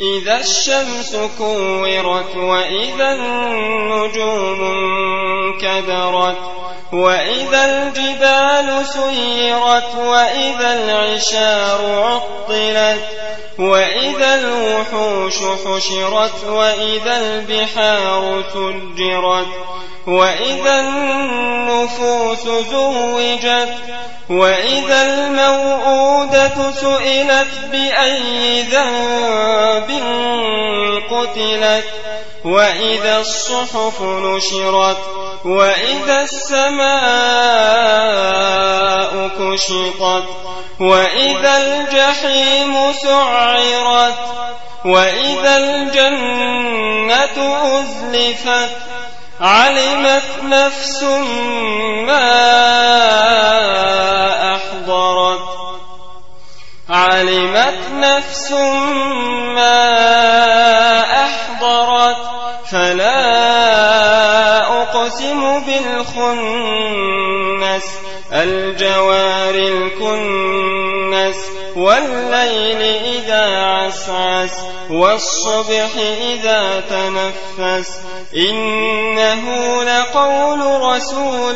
إذا الشمس كورت وإذا النجوم انكدرت وإذا الجبال سيرت وإذا العشار عطلت وإذا الوحوش حشرت وإذا البحار سجرت وإذا النفوس زوجت وإذا الموءودة سئلت بأي ذنب قتلت وإذا الصحف نشرت وإذا السماء كشطت وإذا الجحيم سعرت وإذا الجنة أزلفت علمت نفس ما أحضرت فلا أقسم بالخنس الجوار الكنس والليل إذا عسعس والصبح إذا تنفس إنه لقول رسول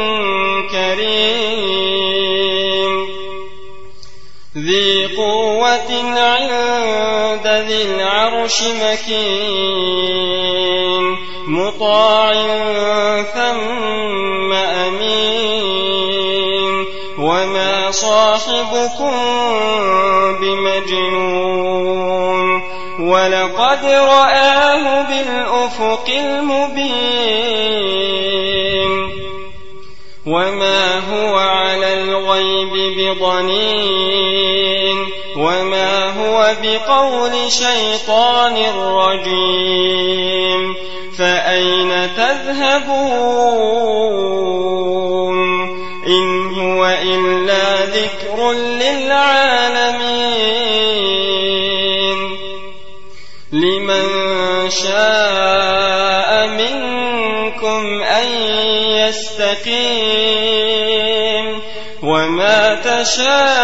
كريم ذي قوة عند ذي العرش مكين مطاع ثم أمين وما صاحبكم بمجنون ولقد رآه بالأفق المبين وما هو على الغيب بضنين وما هو بقول شيطان رجيم فأين تذهبون إن هو إلا ذكر للعالمين لمن شاء منكم أن يستقيم وما تشاءون